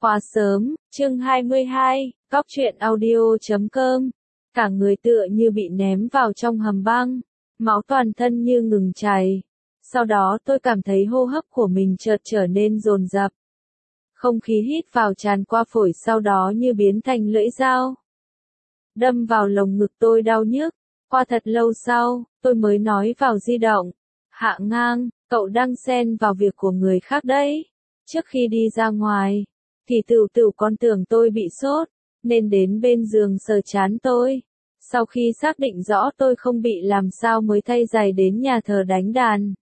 Quá sớm, chương 22, góc truyện audio.com. Cả người tựa như bị ném vào trong hầm băng, máu toàn thân như ngừng chảy. Sau đó tôi cảm thấy hô hấp của mình chợt trở nên dồn dập. Không khí hít vào tràn qua phổi, sau đó như biến thành lưỡi dao đâm vào lồng ngực tôi đau nhức. Qua thật lâu sau, tôi mới nói vào di động. Hạ Ngang, cậu đang xen vào việc của người khác đấy. Trước khi đi ra ngoài, thì Tửu con tưởng tôi bị sốt, nên đến bên giường sờ trán tôi. Sau khi xác định rõ tôi không bị làm sao mới thay giày đến nhà thờ đánh đàn.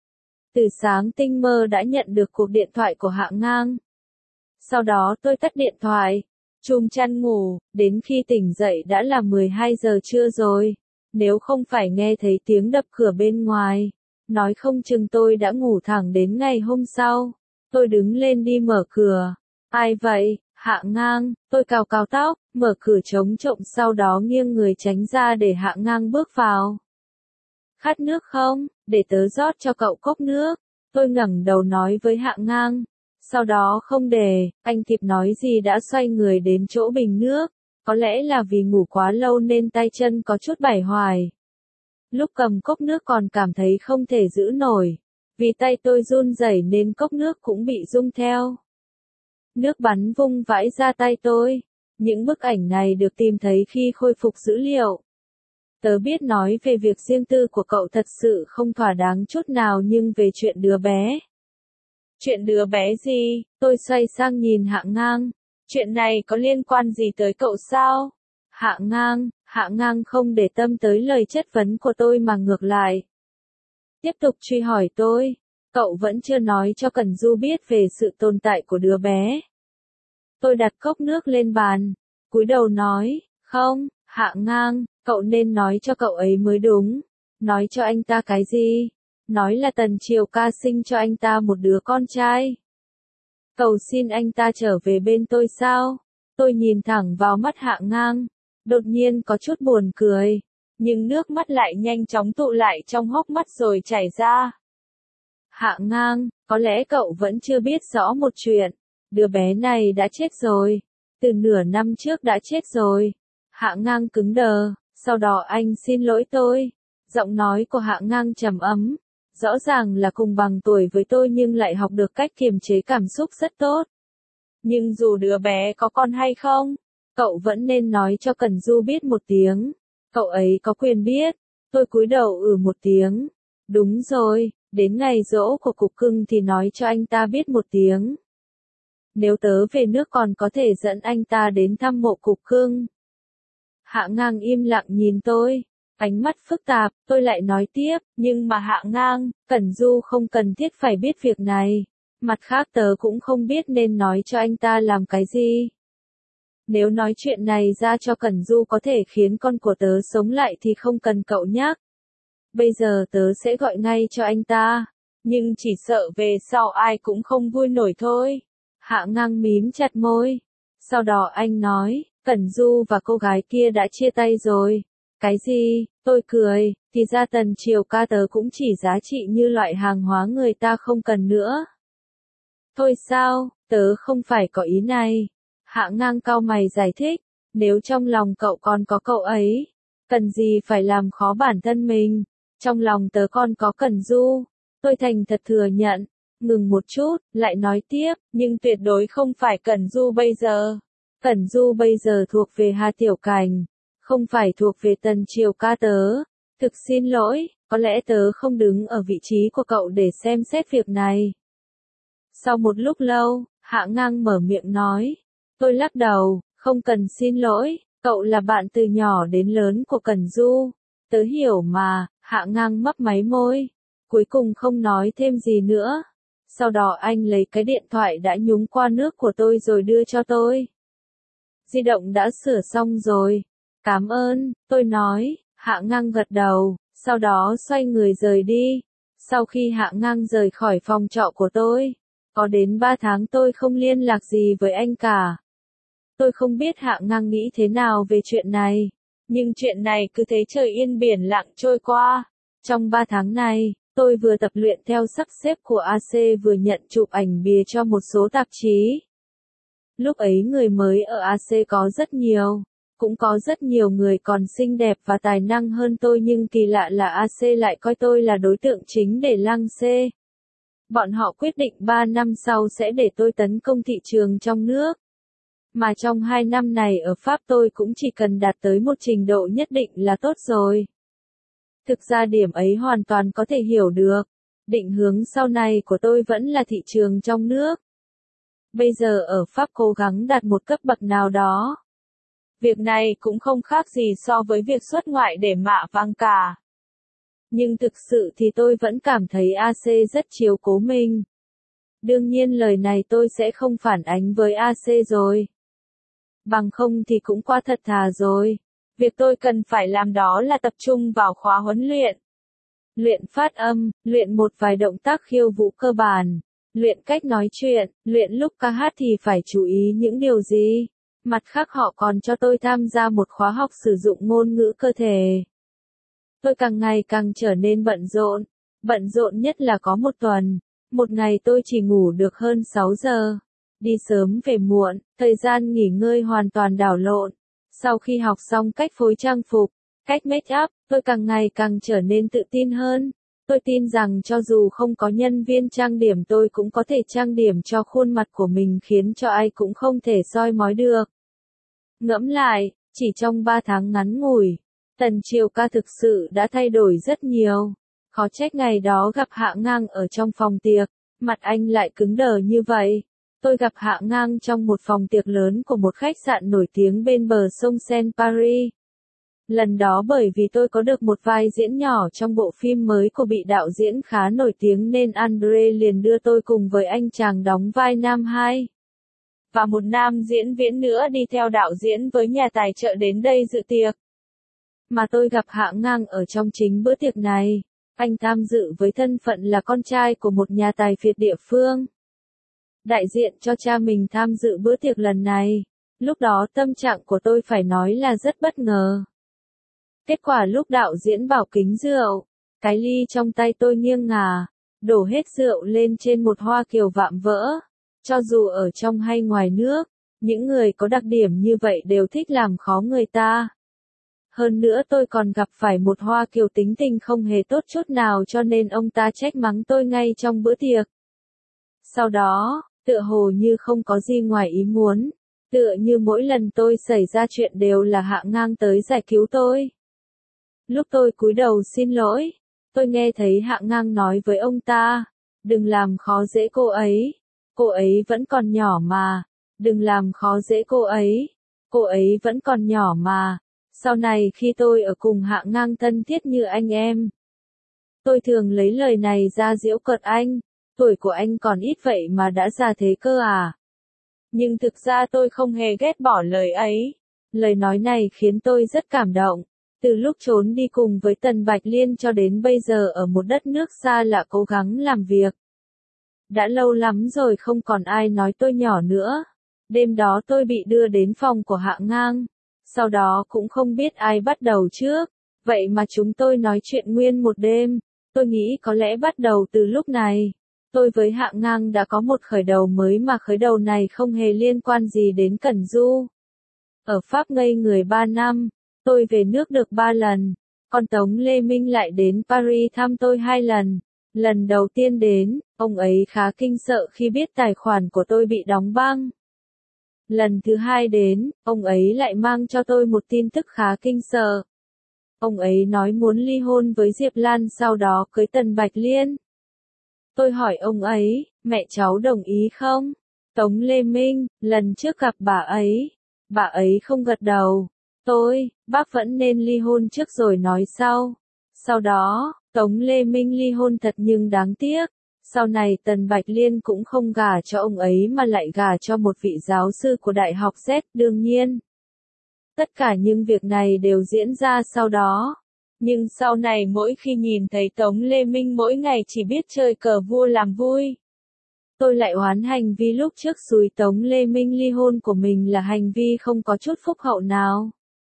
Từ sáng tinh mơ đã nhận được cuộc điện thoại của Hạ Ngang. Sau đó tôi tắt điện thoại, chùm chăn ngủ, đến khi tỉnh dậy đã là 12 giờ trưa rồi. Nếu không phải nghe thấy tiếng đập cửa bên ngoài, nói không chừng tôi đã ngủ thẳng đến ngày hôm sau. Tôi đứng lên đi mở cửa. Ai vậy? Hạ Ngang. Tôi cào cào tóc, mở cửa trống trộm, sau đó nghiêng người tránh ra để Hạ Ngang bước vào. Khát nước không? Để tớ rót cho cậu cốc nước. Tôi ngẩng đầu nói với Hạ Ngang. Sau đó không để anh kịp nói gì đã xoay người đến chỗ bình nước. Có lẽ là vì ngủ quá lâu nên tay chân có chút bải hoài. Lúc cầm cốc nước còn cảm thấy không thể giữ nổi. Vì tay tôi run rẩy nên cốc nước cũng bị rung theo. Nước bắn vung vãi ra tay tôi. Những bức ảnh này được tìm thấy khi khôi phục dữ liệu. Tớ biết nói về việc riêng tư của cậu thật sự không thỏa đáng chút nào, nhưng về chuyện đứa bé. Chuyện đứa bé gì? Tôi xoay sang nhìn Hạ Ngang. Chuyện này có liên quan gì tới cậu sao? Hạ Ngang không để tâm tới lời chất vấn của tôi mà ngược lại. Tiếp tục truy hỏi tôi. Cậu vẫn chưa nói cho Cẩn Du biết về sự tồn tại của đứa bé. Tôi đặt cốc nước lên bàn, cúi đầu nói, không, Hạ Ngang, cậu nên nói cho cậu ấy mới đúng. Nói cho anh ta cái gì? Nói là Tần Triều Ca sinh cho anh ta một đứa con trai. Cầu xin anh ta trở về bên tôi sao? Tôi nhìn thẳng vào mắt Hạ Ngang, đột nhiên có chút buồn cười, nhưng nước mắt lại nhanh chóng tụ lại trong hốc mắt rồi chảy ra. Hạ Ngang, có lẽ cậu vẫn chưa biết rõ một chuyện. Đứa bé này đã chết rồi. Từ nửa năm trước đã chết rồi. Hạ Ngang cứng đờ. Sau đó anh xin lỗi tôi. Giọng nói của Hạ Ngang trầm ấm. Rõ ràng là cùng bằng tuổi với tôi nhưng lại học được cách kiềm chế cảm xúc rất tốt. Nhưng dù đứa bé có con hay không, cậu vẫn nên nói cho Cẩn Du biết một tiếng. Cậu ấy có quyền biết. Tôi cúi đầu một tiếng. Đúng rồi, đến ngày giỗ của Cục Cưng thì nói cho anh ta biết một tiếng. Nếu tớ về nước còn có thể dẫn anh ta đến thăm mộ Cục Cưng. Hạ Ngang im lặng nhìn tôi, ánh mắt phức tạp. Tôi lại nói tiếp, nhưng mà Hạ Ngang, Cẩn Du không cần thiết phải biết việc này. Mặt khác tớ cũng không biết nên nói cho anh ta làm cái gì. Nếu nói chuyện này ra cho Cẩn Du có thể khiến con của tớ sống lại thì không cần cậu nhắc. Bây giờ tớ sẽ gọi ngay cho anh ta, nhưng chỉ sợ về sau ai cũng không vui nổi thôi. Hạ Ngang mím chặt môi. Sau đó anh nói, Cẩn Du và cô gái kia đã chia tay rồi. Cái gì? Tôi cười, thì ra Tần Triều Ca tớ cũng chỉ giá trị như loại hàng hóa người ta không cần nữa. Thôi sao, tớ không phải có ý này. Hạ Ngang cau mày giải thích, nếu trong lòng cậu còn có cậu ấy, cần gì phải làm khó bản thân mình. Trong lòng tớ còn có Cẩn Du. Tôi thành thật thừa nhận. Ngừng một chút, lại nói tiếp, nhưng tuyệt đối không phải Cẩn Du bây giờ. Cẩn Du bây giờ thuộc về Hà Tiểu Cảnh, không phải thuộc về Tần Triều Ca tớ. Thực xin lỗi, có lẽ tớ không đứng ở vị trí của cậu để xem xét việc này. Sau một lúc lâu, Hạ Ngang mở miệng nói. Tôi lắc đầu, không cần xin lỗi, cậu là bạn từ nhỏ đến lớn của Cẩn Du. Tớ hiểu mà. Hạ Ngang mấp máy môi, cuối cùng không nói thêm gì nữa. Sau đó anh lấy cái điện thoại đã nhúng qua nước của tôi rồi đưa cho tôi. Di động đã sửa xong rồi. Cảm ơn, tôi nói. Hạ Ngang gật đầu, sau đó xoay người rời đi. Sau khi Hạ Ngang rời khỏi phòng trọ của tôi, có đến 3 tháng tôi không liên lạc gì với anh cả. Tôi không biết Hạ Ngang nghĩ thế nào về chuyện này. Nhưng chuyện này cứ thế trời yên biển lặng trôi qua. Trong 3 tháng này, tôi vừa tập luyện theo sắp xếp của AC vừa nhận chụp ảnh bìa cho một số tạp chí. Lúc ấy người mới ở AC có rất nhiều. Cũng có rất nhiều người còn xinh đẹp và tài năng hơn tôi nhưng kỳ lạ là AC lại coi tôi là đối tượng chính để lăng xê. Bọn họ quyết định 3 năm sau sẽ để tôi tấn công thị trường trong nước. Mà trong 2 năm này ở Pháp tôi cũng chỉ cần đạt tới một trình độ nhất định là tốt rồi. Thực ra điểm ấy hoàn toàn có thể hiểu được. Định hướng sau này của tôi vẫn là thị trường trong nước. Bây giờ ở Pháp cố gắng đạt một cấp bậc nào đó. Việc này cũng không khác gì so với việc xuất ngoại để mạ vàng cả. Nhưng thực sự thì tôi vẫn cảm thấy AC rất chiếu cố mình. Đương nhiên lời này tôi sẽ không phản ánh với AC rồi. Bằng không thì cũng quá thật thà rồi. Việc tôi cần phải làm đó là tập trung vào khóa huấn luyện. Luyện phát âm, luyện một vài động tác khiêu vũ cơ bản, luyện cách nói chuyện, luyện lúc ca hát thì phải chú ý những điều gì. Mặt khác họ còn cho tôi tham gia một khóa học sử dụng ngôn ngữ cơ thể. Tôi càng ngày càng trở nên bận rộn nhất là có một tuần, một ngày tôi chỉ ngủ được hơn 6 giờ, đi sớm về muộn, thời gian nghỉ ngơi hoàn toàn đảo lộn. Sau khi học xong cách phối trang phục, cách make up, tôi càng ngày càng trở nên tự tin hơn. Tôi tin rằng cho dù không có nhân viên trang điểm tôi cũng có thể trang điểm cho khuôn mặt của mình khiến cho ai cũng không thể soi mói được. Ngẫm lại, chỉ trong 3 tháng ngắn ngủi, Tần Triều Ca thực sự đã thay đổi rất nhiều. Khó trách ngày đó gặp Hạ Ngang ở trong phòng tiệc, mặt anh lại cứng đờ như vậy. Tôi gặp Hạ Ngang trong một phòng tiệc lớn của một khách sạn nổi tiếng bên bờ sông Seine Paris. Lần đó bởi vì tôi có được một vai diễn nhỏ trong bộ phim mới của vị đạo diễn khá nổi tiếng nên André liền đưa tôi cùng với anh chàng đóng vai nam 2. Và một nam diễn viên nữa đi theo đạo diễn với nhà tài trợ đến đây dự tiệc. Mà tôi gặp Hạ Ngang ở trong chính bữa tiệc này. Anh tham dự với thân phận là con trai của một nhà tài phiệt địa phương. Đại diện cho cha mình tham dự bữa tiệc lần này. Lúc đó tâm trạng của tôi phải nói là rất bất ngờ. Kết quả lúc đạo diễn bảo kính rượu, cái ly trong tay tôi nghiêng ngả, đổ hết rượu lên trên một hoa kiều vạm vỡ. Cho dù ở trong hay ngoài nước, những người có đặc điểm như vậy đều thích làm khó người ta. Hơn nữa tôi còn gặp phải một hoa kiều tính tình không hề tốt chút nào cho nên ông ta trách mắng tôi ngay trong bữa tiệc. Sau đó, tựa hồ như không có gì ngoài ý muốn, tựa như mỗi lần tôi xảy ra chuyện đều là Hạ Ngang tới giải cứu tôi. Lúc tôi cúi đầu xin lỗi, tôi nghe thấy Hạ Ngang nói với ông ta, đừng làm khó dễ cô ấy vẫn còn nhỏ mà, đừng làm khó dễ cô ấy vẫn còn nhỏ mà. Sau này khi tôi ở cùng Hạ Ngang thân thiết như anh em, tôi thường lấy lời này ra giễu cợt anh, tuổi của anh còn ít vậy mà đã già thế cơ à. Nhưng thực ra tôi không hề ghét bỏ lời ấy. Lời nói này khiến tôi rất cảm động. Từ lúc trốn đi cùng với Tần Bạch Liên cho đến bây giờ ở một đất nước xa lạ cố gắng làm việc. Đã lâu lắm rồi không còn ai nói tôi nhỏ nữa. Đêm đó tôi bị đưa đến phòng của Hạ Ngang. Sau đó cũng không biết ai bắt đầu trước. Vậy mà chúng tôi nói chuyện nguyên một đêm. Tôi nghĩ có lẽ bắt đầu từ lúc này. Tôi với Hạ Ngang đã có một khởi đầu mới mà khởi đầu này không hề liên quan gì đến Cẩn Du. Ở Pháp ngây người 3 năm. Tôi về nước được 3 lần, còn Tống Lê Minh lại đến Paris thăm tôi 2 lần. Lần đầu tiên đến, ông ấy khá kinh sợ khi biết tài khoản của tôi bị đóng băng. Lần thứ 2 đến, ông ấy lại mang cho tôi một tin tức khá kinh sợ. Ông ấy nói muốn ly hôn với Diệp Lan sau đó cưới Tần Bạch Liên. Tôi hỏi ông ấy, mẹ cháu đồng ý không? Tống Lê Minh, lần trước gặp bà ấy không gật đầu. Bác vẫn nên ly hôn trước rồi nói sau. Sau đó, Tống Lê Minh ly hôn thật nhưng đáng tiếc. Sau này Tần Bạch Liên cũng không gả cho ông ấy mà lại gả cho một vị giáo sư của Đại học Z. Đương nhiên, tất cả những việc này đều diễn ra sau đó. Nhưng sau này mỗi khi nhìn thấy Tống Lê Minh mỗi ngày chỉ biết chơi cờ vua làm vui, tôi lại oán hành vi lúc trước xúi Tống Lê Minh ly hôn của mình là hành vi không có chút phúc hậu nào.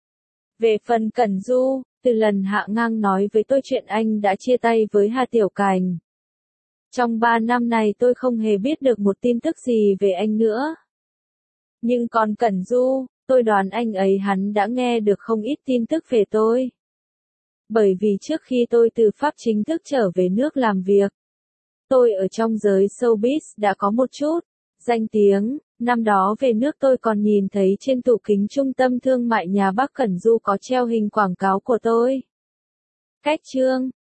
Về phần Cẩn Du, từ lần Hạ Ngang nói với tôi chuyện anh đã chia tay với Hà Tiểu Cảnh. Trong 3 năm này tôi không hề biết được một tin tức gì về anh nữa. Nhưng còn Cẩn Du, tôi đoán anh ấy hắn đã nghe được không ít tin tức về tôi. Bởi vì trước khi tôi từ Pháp chính thức trở về nước làm việc, tôi ở trong giới showbiz đã có một chút danh tiếng. Năm đó về nước tôi còn nhìn thấy trên tủ kính trung tâm thương mại nhà bác Cẩn Du có treo hình quảng cáo của tôi. Cách chương